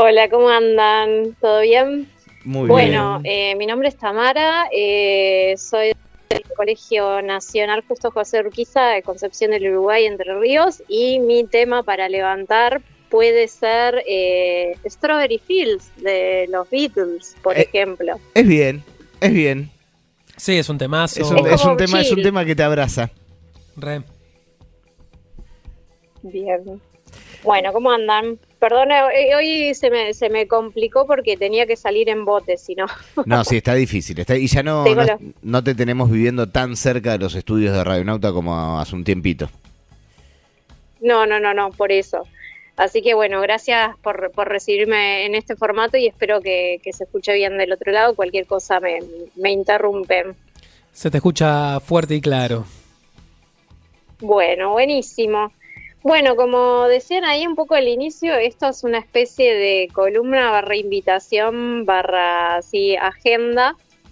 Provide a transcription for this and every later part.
Hola, ¿cómo andan? ¿Todo bien? Muy Bueno, bien. mi nombre es Tamara, soy del Colegio Nacional Justo José Urquiza de Concepción del Uruguay, Entre Ríos, y mi tema para levantar puede ser Strawberry Fields de los Beatles, por Eh, ejemplo. es bien, es bien. Sí, es un Es Es un, temazo. es un como tema, es un chill. tema que te abraza. Re. Bien. Bueno, ¿cómo andan? Perdón, hoy se me complicó porque tenía que salir en bote, si no, No, sí, está difícil. Y ya no, tengo no, los... no te tenemos viviendo tan cerca de los estudios de Radionauta como hace un tiempito. No, por eso. Así que bueno, gracias por recibirme en este formato y espero que se escuche bien del otro lado. Cualquier cosa me interrumpen. Se te escucha fuerte y claro. Bueno, buenísimo. Bueno, como decían ahí un poco al inicio, esto es una especie de columna barra invitación barra sí, agenda,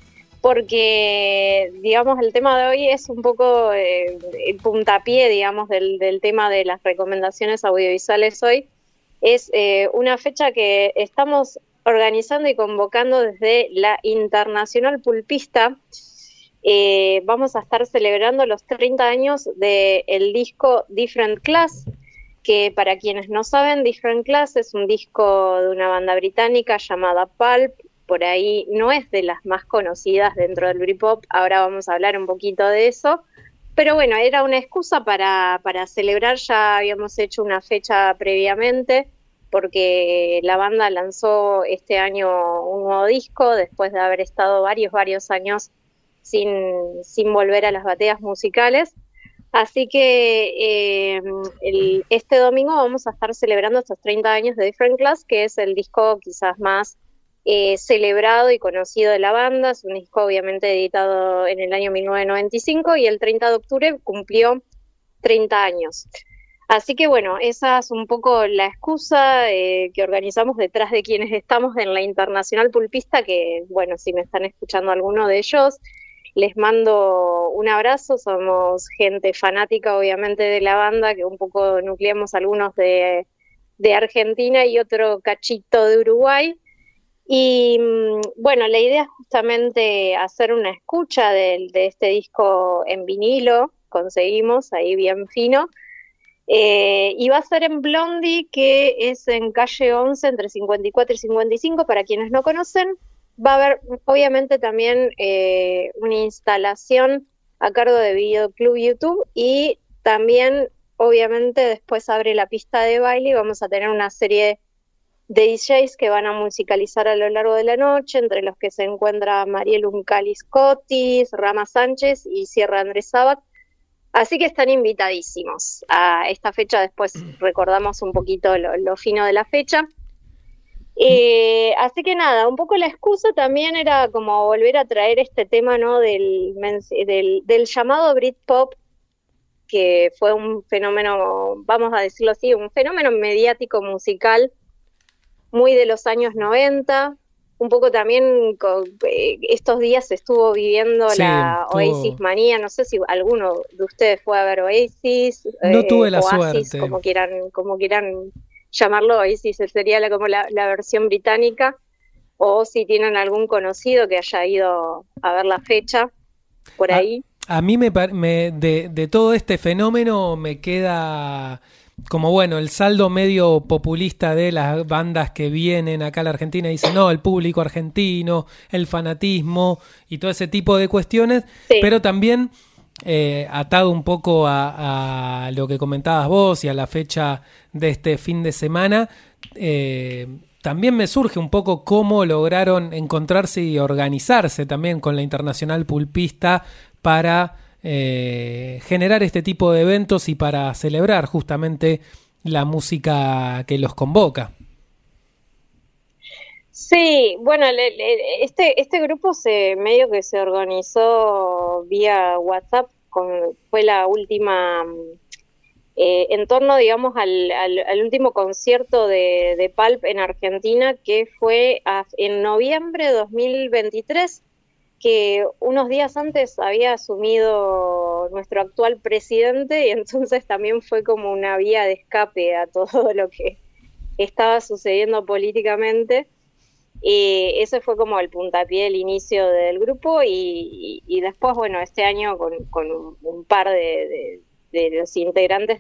porque digamos el tema de hoy es un poco el puntapié, digamos, del tema de las recomendaciones audiovisuales hoy. Es una fecha que estamos organizando y convocando desde la Internacional Pulpista. Vamos a estar celebrando los 30 años del disco Different Class, que para quienes no saben, Different Class es un disco de una banda británica llamada Pulp. Por ahí no es de las más conocidas dentro del Britpop, ahora vamos a hablar un poquito de eso. Pero bueno, era una excusa para celebrar, ya habíamos hecho una fecha previamente, porque la banda lanzó este año un nuevo disco, después de haber estado varios años sin volver a las bateas musicales. Así que este domingo vamos a estar celebrando estos 30 años de Different Class, que es el disco quizás más celebrado y conocido de la banda. Es un disco obviamente editado en el año 1995 y el 30 de octubre cumplió 30 años. Así que bueno, esa es un poco la excusa que organizamos detrás de quienes estamos en la Internacional Pulpista, que bueno, si me están escuchando alguno de ellos, les mando un abrazo. Somos gente fanática obviamente de la banda, que un poco nucleamos algunos de Argentina y otro cachito de Uruguay. Y bueno, la idea es justamente hacer una escucha de este disco en vinilo, conseguimos ahí bien fino, y va a ser en Blondie, que es en calle 11 entre 54 y 55, para quienes no conocen. Va a haber obviamente también una instalación a cargo de Videoclub YouTube, y también obviamente después abre la pista de baile y vamos a tener una serie de DJs que van a musicalizar a lo largo de la noche, entre los que se encuentra Mariel Uncalis Cotis, Rama Sánchez y Sierra Andrés Sabac. Así que están invitadísimos a esta fecha. Después recordamos un poquito lo fino de la fecha. Así que nada, un poco la excusa también era como volver a traer este tema, ¿no? del llamado Britpop, que fue un fenómeno, vamos a decirlo así, un fenómeno mediático musical muy de los años 90. Un poco también estos días se estuvo viviendo Sí, la Oasis manía. No sé si alguno de ustedes fue a ver Oasis, no tuve la Oasis, suerte. como quieran llamarlo. Oasis sería como la versión británica, o si tienen algún conocido que haya ido a ver la fecha por A, ahí. a mí de todo este fenómeno me queda como bueno el saldo medio populista de las bandas que vienen acá a la Argentina y dicen no, el público argentino, el fanatismo y todo ese tipo de cuestiones, Sí. pero también atado un poco a lo que comentabas vos y a la fecha de este fin de semana, también me surge un poco cómo lograron encontrarse y organizarse también con la Internacional Pulpista para generar este tipo de eventos y para celebrar justamente la música que los convoca. Sí, bueno, este grupo medio que se organizó vía WhatsApp, fue la última, en torno, digamos, al último concierto de Pulp en Argentina, que fue en noviembre de 2023, que unos días antes había asumido nuestro actual presidente, y entonces también fue como una vía de escape a todo lo que estaba sucediendo políticamente. Ese fue como el puntapié del inicio del grupo y después, bueno, este año con un par de los integrantes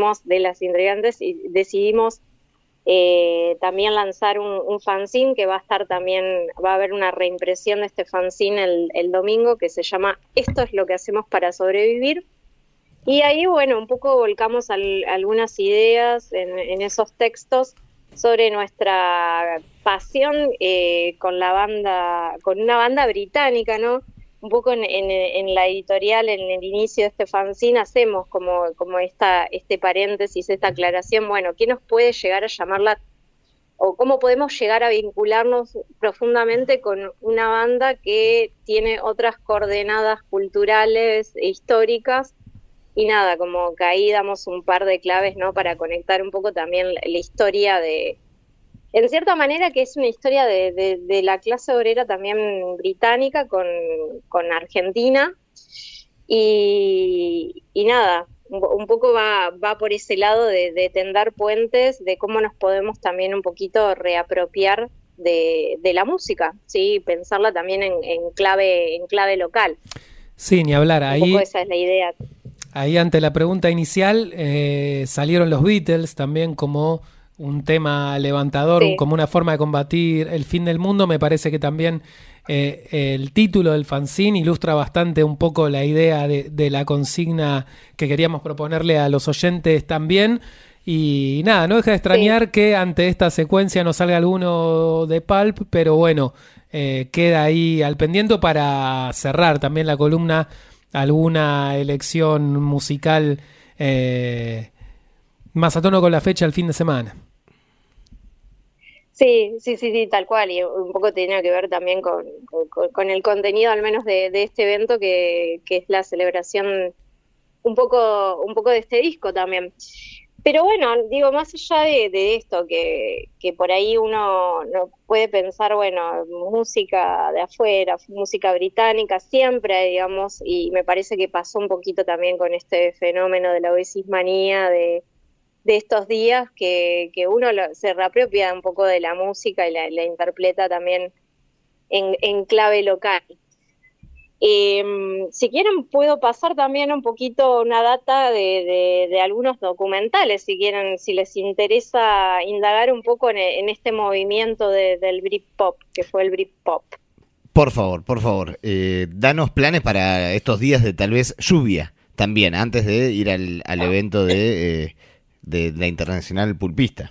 decidimos también lanzar un fanzine que va a estar también, va a haber una reimpresión de este fanzine el domingo que se llama Esto es lo que hacemos para sobrevivir. Y ahí, bueno, un poco volcamos algunas ideas en esos textos sobre nuestra pasión con una banda británica, ¿no? Un poco en la editorial, en el inicio de este fanzine, hacemos como este paréntesis, esta aclaración, bueno, ¿qué nos puede llegar a llamar o cómo podemos llegar a vincularnos profundamente con una banda que tiene otras coordenadas culturales e históricas? Y nada, como que ahí damos un par de claves, ¿no? Para conectar un poco también la historia en cierta manera que es una historia de la clase obrera también británica con Argentina. Y nada, un poco va por ese lado de tender puentes, de cómo nos podemos también un poquito reapropiar de la música, ¿sí? Pensarla también en clave local. Sí, ni hablar. Un poco esa es la idea. Ahí ante la pregunta inicial salieron los Beatles también como un tema levantador, Sí. como una forma de combatir el fin del mundo. Me parece que también el título del fanzine ilustra bastante un poco la idea de la consigna que queríamos proponerle a los oyentes también. Y nada, no deja de extrañar que ante esta secuencia no salga alguno de Pulp, pero bueno, queda ahí al pendiente para cerrar también la columna alguna elección musical más a tono con la fecha el fin de semana. Sí, tal cual, y un poco tenía que ver también con el contenido, al menos de este evento, que es la celebración un poco de este disco también. Pero bueno, digo, más allá de esto, que por ahí uno no puede pensar, bueno, música de afuera, música británica, siempre, digamos, y me parece que pasó un poquito también con este fenómeno de la oesismanía de estos días, que uno se reapropia un poco de la música y la interpreta también en clave local. Si quieren puedo pasar también un poquito una data de algunos documentales, si quieren, si les interesa indagar un poco en este movimiento del Britpop, que fue el Britpop. Por favor, danos planes para estos días de tal vez lluvia también, antes de ir al evento de la Internacional Pulpista.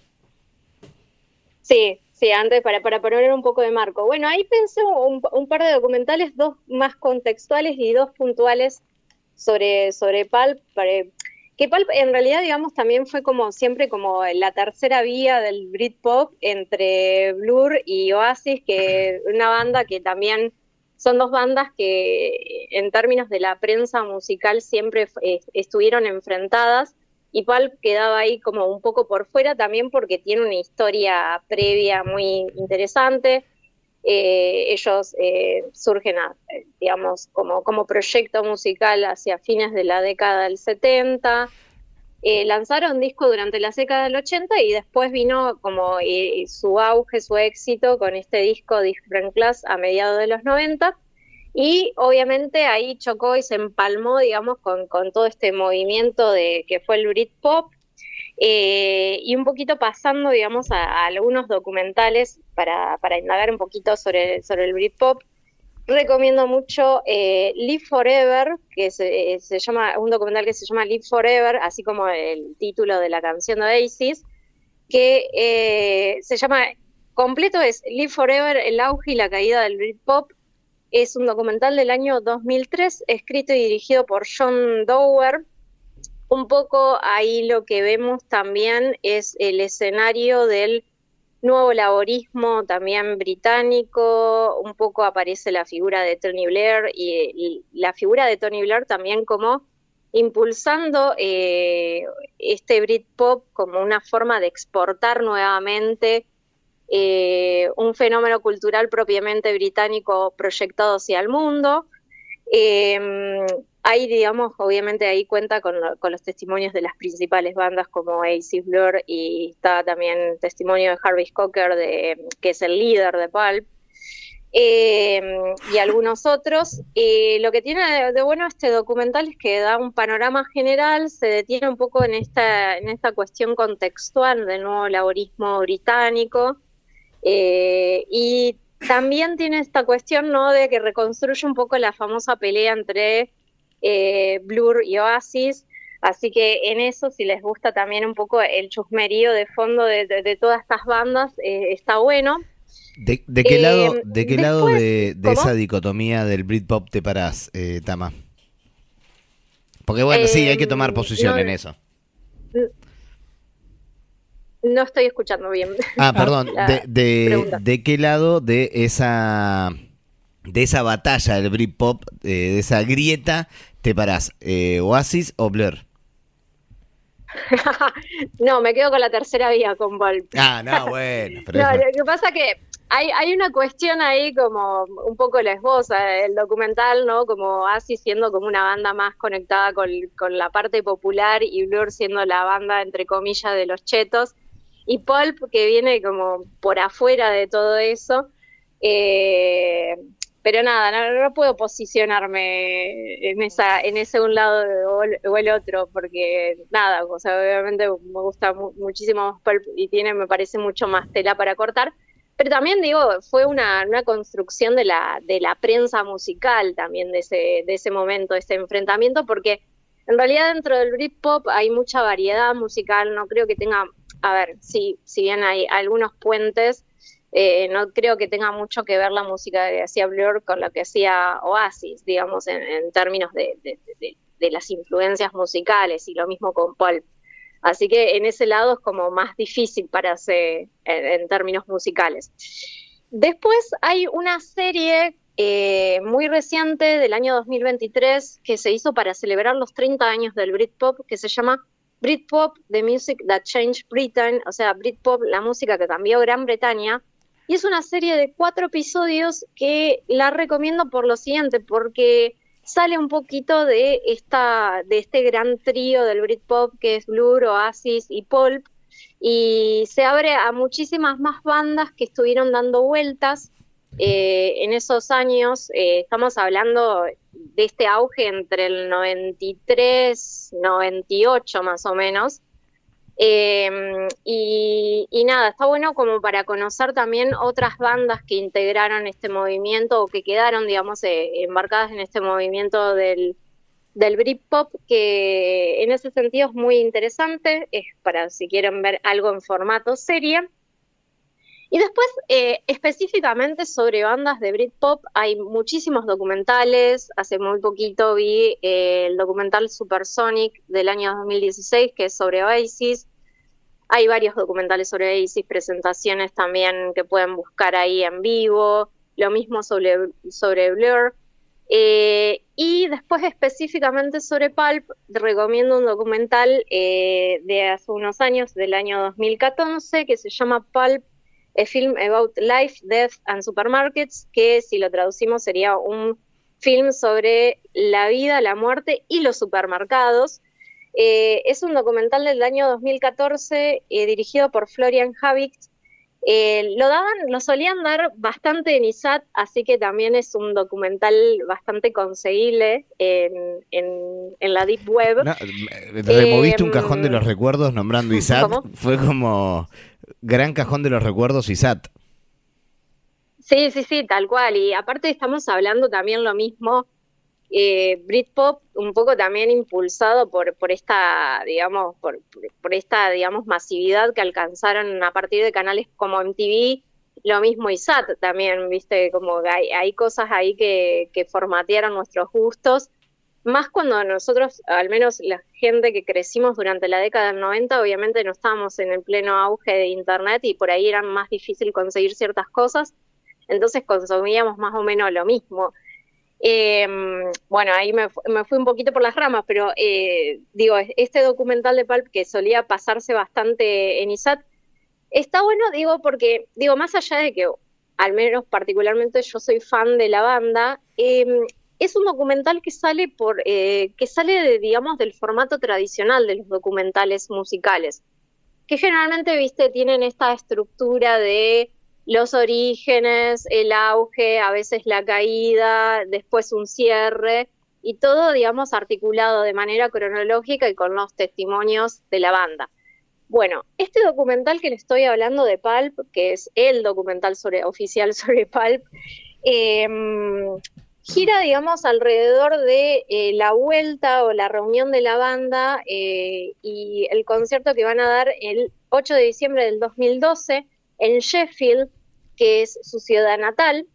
Sí, antes para poner un poco de marco. Bueno, ahí pensé un par de documentales, dos más contextuales y dos puntuales sobre Pulp, que Pulp en realidad, digamos, también fue como siempre como la tercera vía del Britpop entre Blur y Oasis, que una banda que también son dos bandas que en términos de la prensa musical siempre estuvieron enfrentadas. Y Pulp quedaba ahí como un poco por fuera también porque tiene una historia previa muy interesante. Ellos surgen, digamos, como proyecto musical hacia fines de la década del 70. Lanzaron disco durante la década del 80 y después vino como su auge, su éxito con este disco Different Class a mediados de los 90. Y obviamente ahí chocó y se empalmó, digamos, con todo este movimiento que fue el Britpop, y un poquito pasando, digamos, a algunos documentales para indagar un poquito sobre el Britpop. Recomiendo mucho Live Forever, que se llama, un documental que se llama Live Forever, así como el título de la canción de Oasis, que se llama, completo es Live Forever, el auge y la caída del Britpop. Es un documental del año 2003, escrito y dirigido por John Dower. Un poco ahí lo que vemos también es el escenario del nuevo laborismo también británico. Un poco aparece la figura de Tony Blair y la figura de Tony Blair también como impulsando este Britpop como una forma de exportar nuevamente un fenómeno cultural propiamente británico proyectado hacia el mundo. Hay, digamos, obviamente ahí cuenta con los testimonios de las principales bandas como Oasis, Blur, y está también testimonio de Jarvis Cocker, que es el líder de Pulp, y algunos otros. Lo que tiene de bueno este documental es que da un panorama general, se detiene un poco en esta cuestión contextual del nuevo laborismo británico, y también tiene esta cuestión, ¿no?, de que reconstruye un poco la famosa pelea entre Blur y Oasis, así que en eso, si les gusta también un poco el chusmerío de fondo de todas estas bandas, está bueno. ¿De qué lado, después, de esa dicotomía del Britpop te parás, Tama? Porque bueno, sí, hay que tomar posición en eso. No estoy escuchando bien. Perdón, ¿de qué lado de esa batalla del Britpop, de esa grieta, te parás? ¿Oasis o Blur? No, me quedo con la tercera vía, con Pulp. No, bueno. Pero no, lo que pasa que hay una cuestión ahí como un poco lesbosa, el documental, ¿no? Como Oasis siendo como una banda más conectada con la parte popular y Blur siendo la banda, entre comillas, de los chetos. Y Pulp, que viene como por afuera de todo eso. Pero nada, no puedo posicionarme en ese un lado o el otro, porque nada, o sea, obviamente me gusta muchísimo más Pulp y me parece mucho más tela para cortar. Pero también digo, fue una construcción de la prensa musical también de ese momento, de ese enfrentamiento, porque en realidad dentro del Britpop hay mucha variedad musical, no creo que tenga, a ver, si bien hay algunos puentes, no creo que tenga mucho que ver la música que hacía Blur con lo que hacía Oasis, digamos, en términos de las influencias musicales, y lo mismo con Pulp. Así que en ese lado es como más difícil para hacer en términos musicales. Después hay una serie muy reciente del año 2023 que se hizo para celebrar los 30 años del Britpop, que se llama Britpop, The Music That Changed Britain, o sea, Britpop, la música que cambió Gran Bretaña. Y es una serie de 4 episodios que la recomiendo por lo siguiente, porque sale un poquito de este gran trío del Britpop que es Blur, Oasis y Pulp, y se abre a muchísimas más bandas que estuvieron dando vueltas en esos años. Estamos hablando de este auge entre el 93, 98 más o menos. Y nada, está bueno como para conocer también otras bandas que integraron este movimiento o que quedaron, digamos, embarcadas en este movimiento del Britpop, que en ese sentido es muy interesante, es para si quieren ver algo en formato serie. Y después, específicamente sobre bandas de Britpop, hay muchísimos documentales. Hace muy poquito vi el documental Supersonic del año 2016, que es sobre Oasis. Hay varios documentales sobre Oasis, presentaciones también que pueden buscar ahí en vivo. Lo mismo sobre Blur. Y después, específicamente sobre Pulp, recomiendo un documental de hace unos años, del año 2014, que se llama Pulp, A Film About Life, Death and Supermarkets, que si lo traducimos sería un film sobre la vida, la muerte y los supermercados. Es un documental del año 2014 dirigido por Florian Habicht. Lo solían dar bastante en ISAT, así que también es un documental bastante conseguible en la Deep Web. No, removiste un cajón de los recuerdos nombrando ISAT. ¿Cómo? Fue como gran cajón de los recuerdos ISAT. Sí, tal cual. Y aparte estamos hablando también lo mismo, Britpop un poco también impulsado por esta, digamos, por esta, digamos, masividad que alcanzaron a partir de canales como MTV, lo mismo ISAT también, viste, como hay cosas ahí que formatearon nuestros gustos, más cuando nosotros, al menos la gente que crecimos durante la década del 90, obviamente no estábamos en el pleno auge de internet y por ahí era más difícil conseguir ciertas cosas, entonces consumíamos más o menos lo mismo. Bueno, ahí me fui un poquito por las ramas, pero digo, este documental de Pulp que solía pasarse bastante en ISAT, está bueno, digo, porque, digo, más allá de que, al menos particularmente yo soy fan de la banda, es un documental que sale digamos, del formato tradicional de los documentales musicales, que generalmente, viste, tienen esta estructura de los orígenes, el auge, a veces la caída, después un cierre, y todo, digamos, articulado de manera cronológica y con los testimonios de la banda. Bueno, este documental que le estoy hablando de Pulp, que es el documental oficial sobre Pulp, gira, digamos, alrededor de la vuelta o la reunión de la banda y el concierto que van a dar el 8 de diciembre del 2012 en Sheffield, que es su ciudad natal.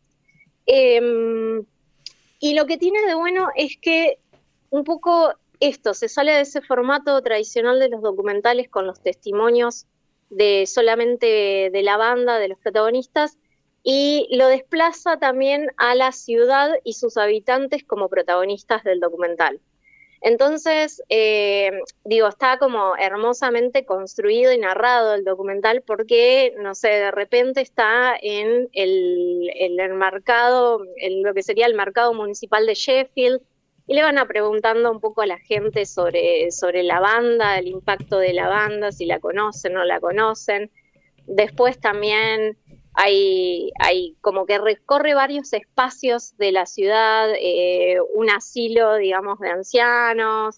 Y lo que tiene de bueno es que un poco esto, se sale de ese formato tradicional de los documentales con los testimonios de solamente de la banda, de los protagonistas, y lo desplaza también a la ciudad y sus habitantes como protagonistas del documental. Entonces, está como hermosamente construido y narrado el documental porque, no sé, de repente está en el mercado, en lo que sería el mercado municipal de Sheffield, y le van a preguntando un poco a la gente sobre la banda, el impacto de la banda, si la conocen o no la conocen. Después también hay como que recorre varios espacios de la ciudad, un asilo, digamos, de ancianos,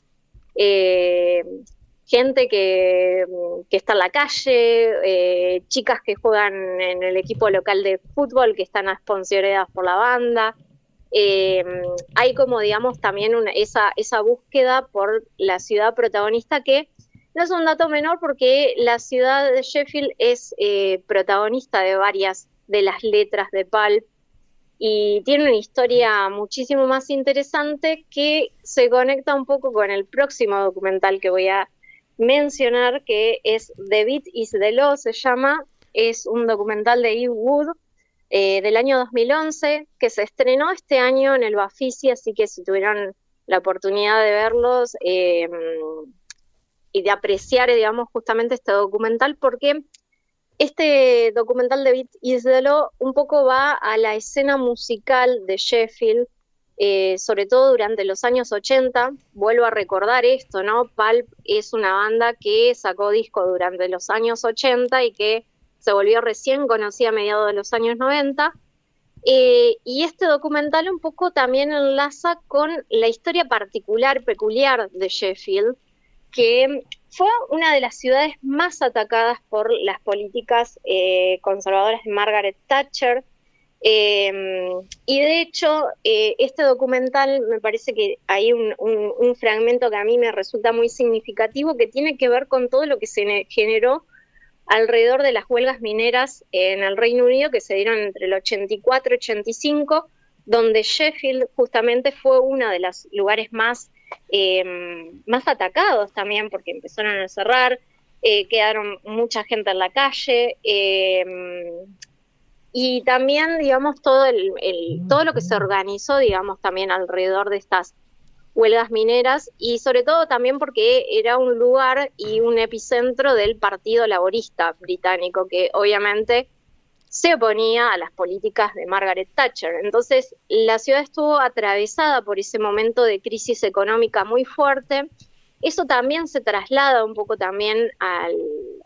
gente que está en la calle, chicas que juegan en el equipo local de fútbol que están sponsoreadas por la banda. Hay como, digamos, también esa búsqueda por la ciudad protagonista, que no es un dato menor porque la ciudad de Sheffield es protagonista de varias de las letras de Pulp y tiene una historia muchísimo más interesante que se conecta un poco con el próximo documental que voy a mencionar, que es The Beat is the Law, se llama. Es un documental de Eve Wood del año 2011, que se estrenó este año en el Bafisi, así que si tuvieron la oportunidad de verlos y de apreciar, digamos, justamente este documental, porque este documental de Beat is the Law un poco va a la escena musical de Sheffield, sobre todo durante los años 80. Vuelvo a recordar esto, ¿no? Pulp es una banda que sacó disco durante los años 80 y que se volvió recién conocida a mediados de los años 90. Y este documental un poco también enlaza con la historia peculiar de Sheffield, que fue una de las ciudades más atacadas por las políticas conservadoras de Margaret Thatcher. Y de hecho, este documental me parece que hay un fragmento que a mí me resulta muy significativo, que tiene que ver con todo lo que se generó alrededor de las huelgas mineras en el Reino Unido, que se dieron entre el 84 y 85, donde Sheffield justamente fue uno de los lugares más atacados también, porque empezaron a cerrar, quedaron mucha gente en la calle, y también, digamos, todo lo que se organizó, digamos, también alrededor de estas huelgas mineras, y sobre todo también porque era un lugar y un epicentro del Partido Laborista británico, que obviamente se oponía a las políticas de Margaret Thatcher. Entonces, la ciudad estuvo atravesada por ese momento de crisis económica muy fuerte. Eso también se traslada un poco también al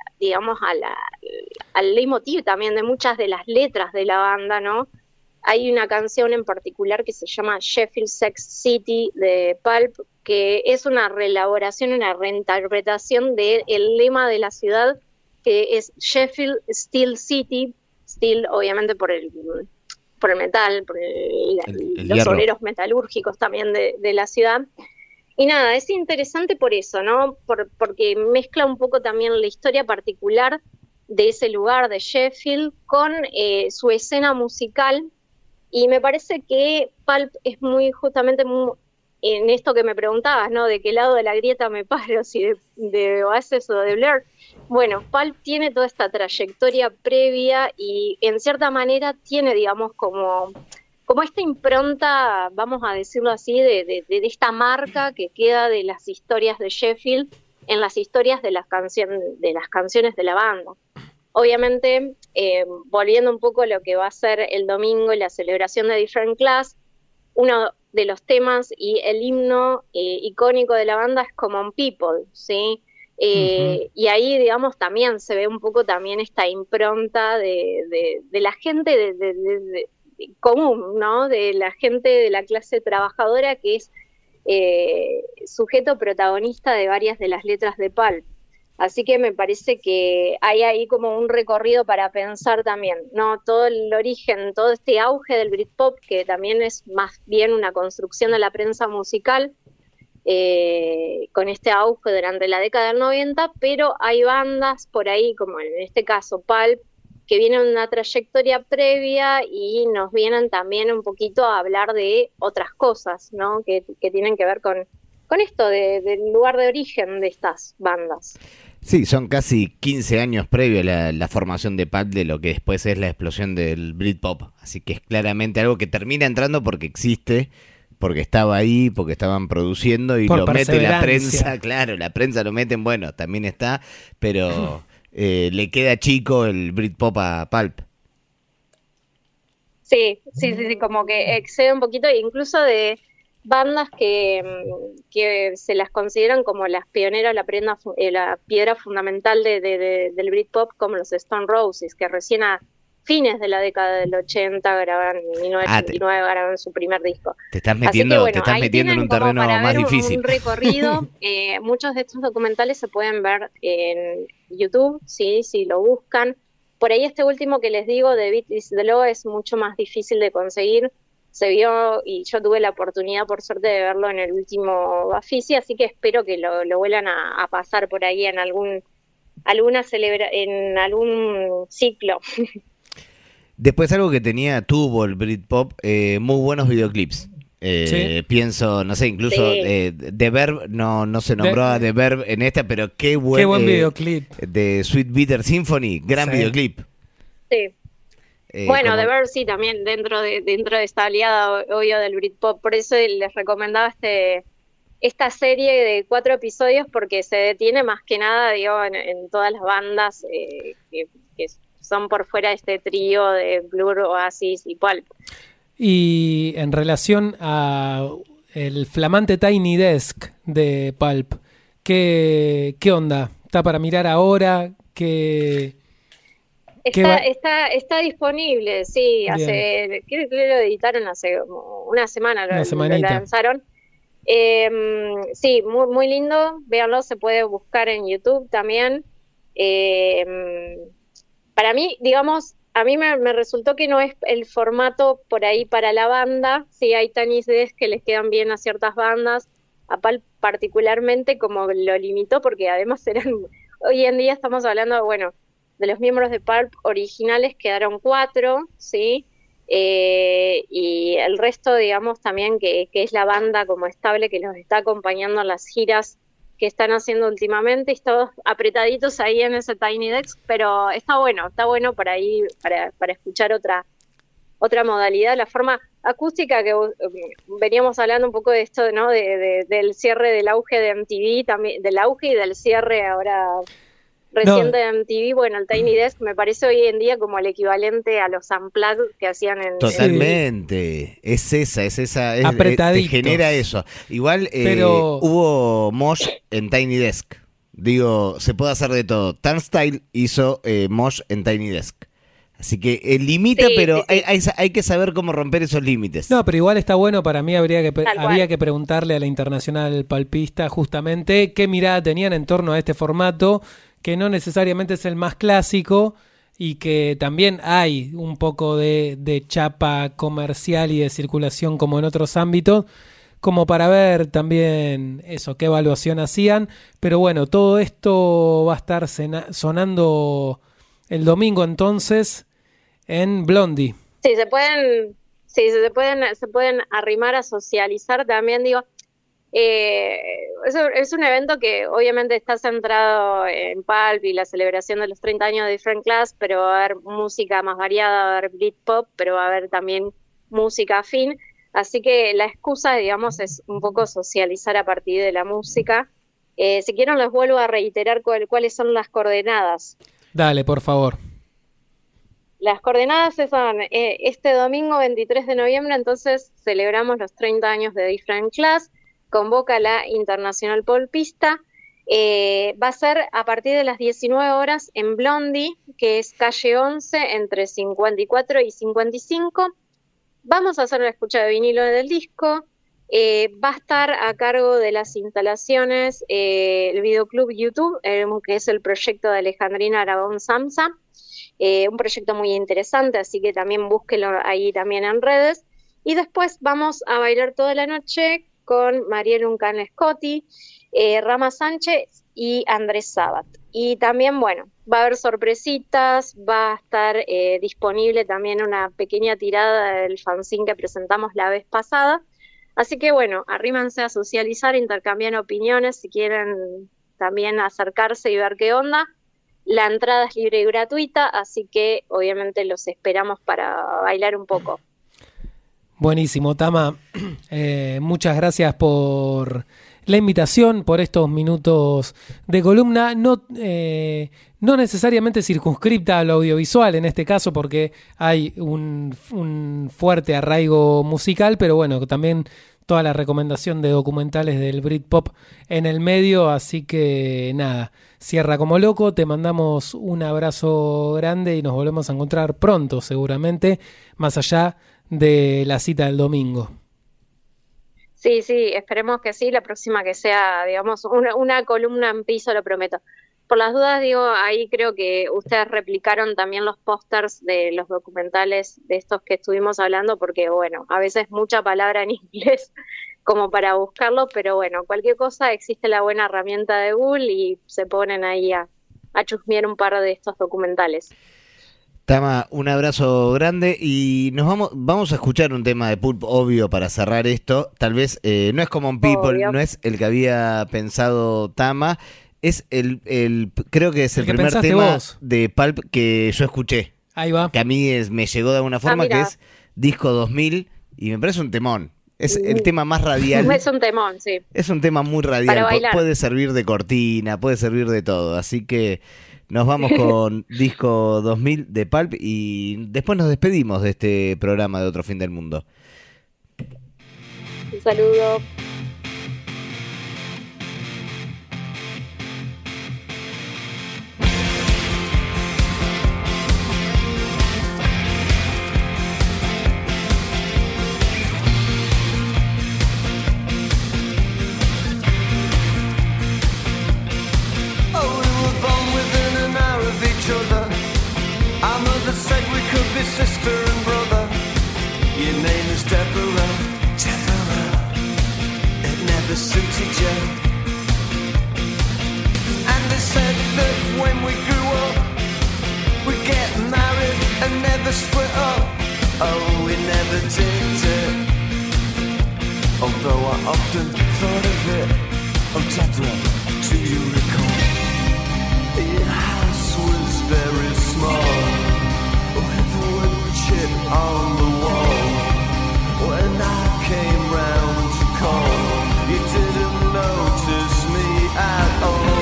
leitmotiv también de muchas de las letras de la banda, ¿no? Hay una canción en particular que se llama Sheffield Sex City de Pulp, que es una reelaboración, una reinterpretación del lema de la ciudad, que es Sheffield Steel City, steel obviamente por el metal, por los obreros metalúrgicos también de la ciudad. Y nada, es interesante por eso, ¿no? Porque mezcla un poco también la historia particular de ese lugar de Sheffield con su escena musical. Y me parece que Pulp es justamente en esto que me preguntabas, ¿no? ¿De qué lado de la grieta me paro? Si de Oasis o de Blur. Bueno, Pulp tiene toda esta trayectoria previa y en cierta manera tiene, digamos, como esta impronta, vamos a decirlo así, de esta marca que queda de las historias de Sheffield en las historias de las canciones de la banda. Obviamente, volviendo un poco a lo que va a ser el domingo y la celebración de Different Class, uno de los temas y el himno icónico de la banda es Common People, ¿sí? Y ahí, digamos, también se ve un poco también esta impronta de la gente de común, ¿no? De la gente de la clase trabajadora que es sujeto protagonista de varias de las letras de Pulp. Así que me parece que hay ahí como un recorrido para pensar también, ¿no? Todo el origen, todo este auge del Britpop, que también es más bien una construcción de la prensa musical, con este auge durante la década del 90, pero hay bandas por ahí, como en este caso Pulp, que vienen una trayectoria previa y nos vienen también un poquito a hablar de otras cosas, ¿no? Que tienen que ver con esto del lugar de origen de estas bandas. Sí, son casi 15 años previo a la formación de Pulp de lo que después es la explosión del Britpop, así que es claramente algo que termina entrando porque existe, porque estaba ahí, porque estaban produciendo y por lo mete la perseverancia. prensa, claro, la prensa lo meten, bueno, también está, pero le queda chico el Britpop a Pulp. Sí, como que excede un poquito, incluso de bandas que se las consideran como las pioneras, la piedra fundamental del Britpop, como los Stone Roses, que recién a fines de la década del 80 grabaron, en 1989 grabaron su primer disco. Te estás metiendo, Así que, bueno, te estás metiendo en un terreno para más ver difícil. un recorrido. Muchos de estos documentales se pueden ver en YouTube, ¿sí? Si lo buscan. Por ahí este último que les digo, de Beat is the Law, es mucho más difícil de conseguir. Se vio, y yo tuve la oportunidad, por suerte, de verlo en el último Bafisi, así que espero que lo vuelvan a pasar por ahí en en algún ciclo. Después algo que tuvo el Britpop, muy buenos videoclips. Sí. Pienso, no sé, incluso Sí. The Verb, no se nombró a The Verb en esta, pero qué buen videoclip. De Sweet Bitter Symphony, gran Sí. videoclip. Sí. Bueno, como- The Verve sí, también dentro de esta aliada, obvio, del Britpop. Por eso les recomendaba esta serie de 4 episodios, porque se detiene más que nada, digo, en todas las bandas que son por fuera de este trío de Blur, Oasis y Pulp. Y en relación a el flamante Tiny Desk de Pulp, ¿qué onda? ¿Está para mirar ahora? Está disponible, sí. Bien. Creo que lo editaron hace como una semana, Una lo semanita. lanzaron. Sí, muy, muy lindo, véanlo, se puede buscar en YouTube también. Para mí, digamos, a mí me resultó que no es el formato por ahí para la banda. Sí, hay Tiny Desk que les quedan bien a ciertas bandas, a Pulp particularmente como lo limitó, porque además hoy en día estamos hablando, bueno, de los miembros de Pulp originales quedaron 4, ¿sí? Y el resto, digamos, también que es la banda como estable que los está acompañando en las giras que están haciendo últimamente, y todos apretaditos ahí en ese Tiny Desk, pero está bueno para ahí, para escuchar otra modalidad, la forma acústica que veníamos hablando un poco de esto, ¿no? Del cierre del auge de MTV, también, del auge y del cierre ahora reciente de MTV. Bueno, el Tiny Desk me parece hoy en día como el equivalente a los Unplugged que hacían en... Totalmente, es esa, te Apretaditos. genera eso. Igual Pero- hubo mosh en Tiny Desk. Digo, se puede hacer de todo. Turnstile hizo mosh en Tiny Desk. Así que limita, Sí, pero sí, sí. hay que saber cómo romper esos límites. No, pero igual está bueno, para mí habría cual. que preguntarle a la Internacional Palpista justamente qué mirada tenían en torno a este formato, que no necesariamente es el más clásico y que también hay un poco de chapa comercial y de circulación como en otros ámbitos, como para ver también eso, qué evaluación hacían. Pero bueno, todo esto va a estar sonando el domingo entonces en Blondie. Sí, se pueden arrimar a socializar también, digo. Es un evento que obviamente está centrado en Pulp y la celebración de los 30 años de Different Class, pero va a haber música más variada, va a haber Britpop, pero va a haber también música afín. Así que la excusa, digamos, es un poco socializar a partir de la música. Si quieren, les vuelvo a reiterar cuáles son las coordenadas. Dale, por favor. las coordenadas son este domingo 23 de noviembre, entonces celebramos los 30 años de Different Class, convoca la Internacional Polpista, va a ser a partir de las 19 horas en Blondie, que es calle 11, entre 54 y 55. Vamos a hacer la escucha de vinilo del disco. Va a estar a cargo de las instalaciones el videoclub YouTube, que es el proyecto de Alejandrina Aragón Samsa, un proyecto muy interesante, así que también búsquelo ahí también en redes. Y después vamos a bailar toda la noche con Mariel Uncan Scotti, Rama Sánchez y Andrés Sabat. Y también, bueno, va a haber sorpresitas, va a estar disponible también una pequeña tirada del fanzine que presentamos la vez pasada. Así que, bueno, arrímanse a socializar, intercambiar opiniones, si quieren también acercarse y ver qué onda. La entrada es libre y gratuita, así que obviamente los esperamos para bailar un poco. Buenísimo, Tama. Muchas gracias por la invitación, por estos minutos de columna, no necesariamente circunscripta a lo audiovisual en este caso, porque hay un fuerte arraigo musical, pero bueno, también toda la recomendación de documentales del Britpop en el medio, así que nada, cierra como loco, te mandamos un abrazo grande y nos volvemos a encontrar pronto seguramente, más allá de la cita del domingo. Sí, esperemos que sí, la próxima que sea, digamos, una columna en piso, lo prometo. Por las dudas, digo, ahí creo que ustedes replicaron también los pósters de los documentales de estos que estuvimos hablando, porque, bueno, a veces mucha palabra en inglés como para buscarlo, pero bueno, cualquier cosa, existe la buena herramienta de Google y se ponen ahí a chusmear un par de estos documentales. Tama, un abrazo grande y vamos a escuchar un tema de Pulp, obvio, para cerrar esto. Tal vez no es Common People, obvio. No es el que había pensado Tama, es creo que es el primer tema vos. De Pulp que yo escuché. Ahí va. Que a mí me llegó de alguna forma, que es Disco 2000 y me parece un temón. Es el tema más radial. Es un temón, sí. Es un tema muy radial. Puede servir de cortina, puede servir de todo. Así que nos vamos con Disco 2000 de Pulp y después nos despedimos de este programa de Otro Fin del Mundo. Un saludo. Sister and brother, your name is Deborah, it never suited you. And they said that when we grew up, we'd get married and never split up. Oh, we never did it, although I often thought of it. Oh, Deborah, do you recall? Your house was very small, chip on the wall. When I came round to call, you didn't notice me at all.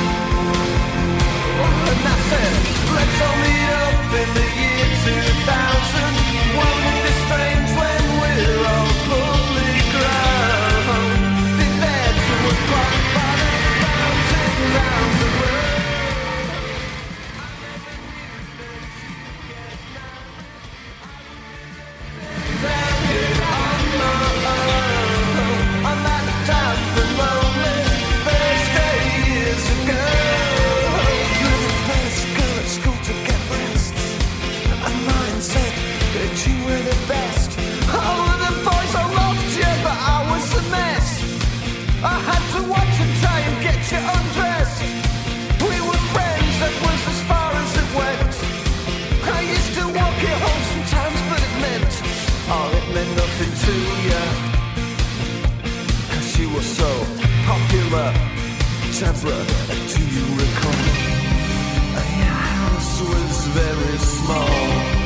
And I said, let's all meet up in the year 2000. Won't it be strange when we're all fully grown? Be there to a clock by the fountain down the road. Deborah, do you recall? Your house was very small.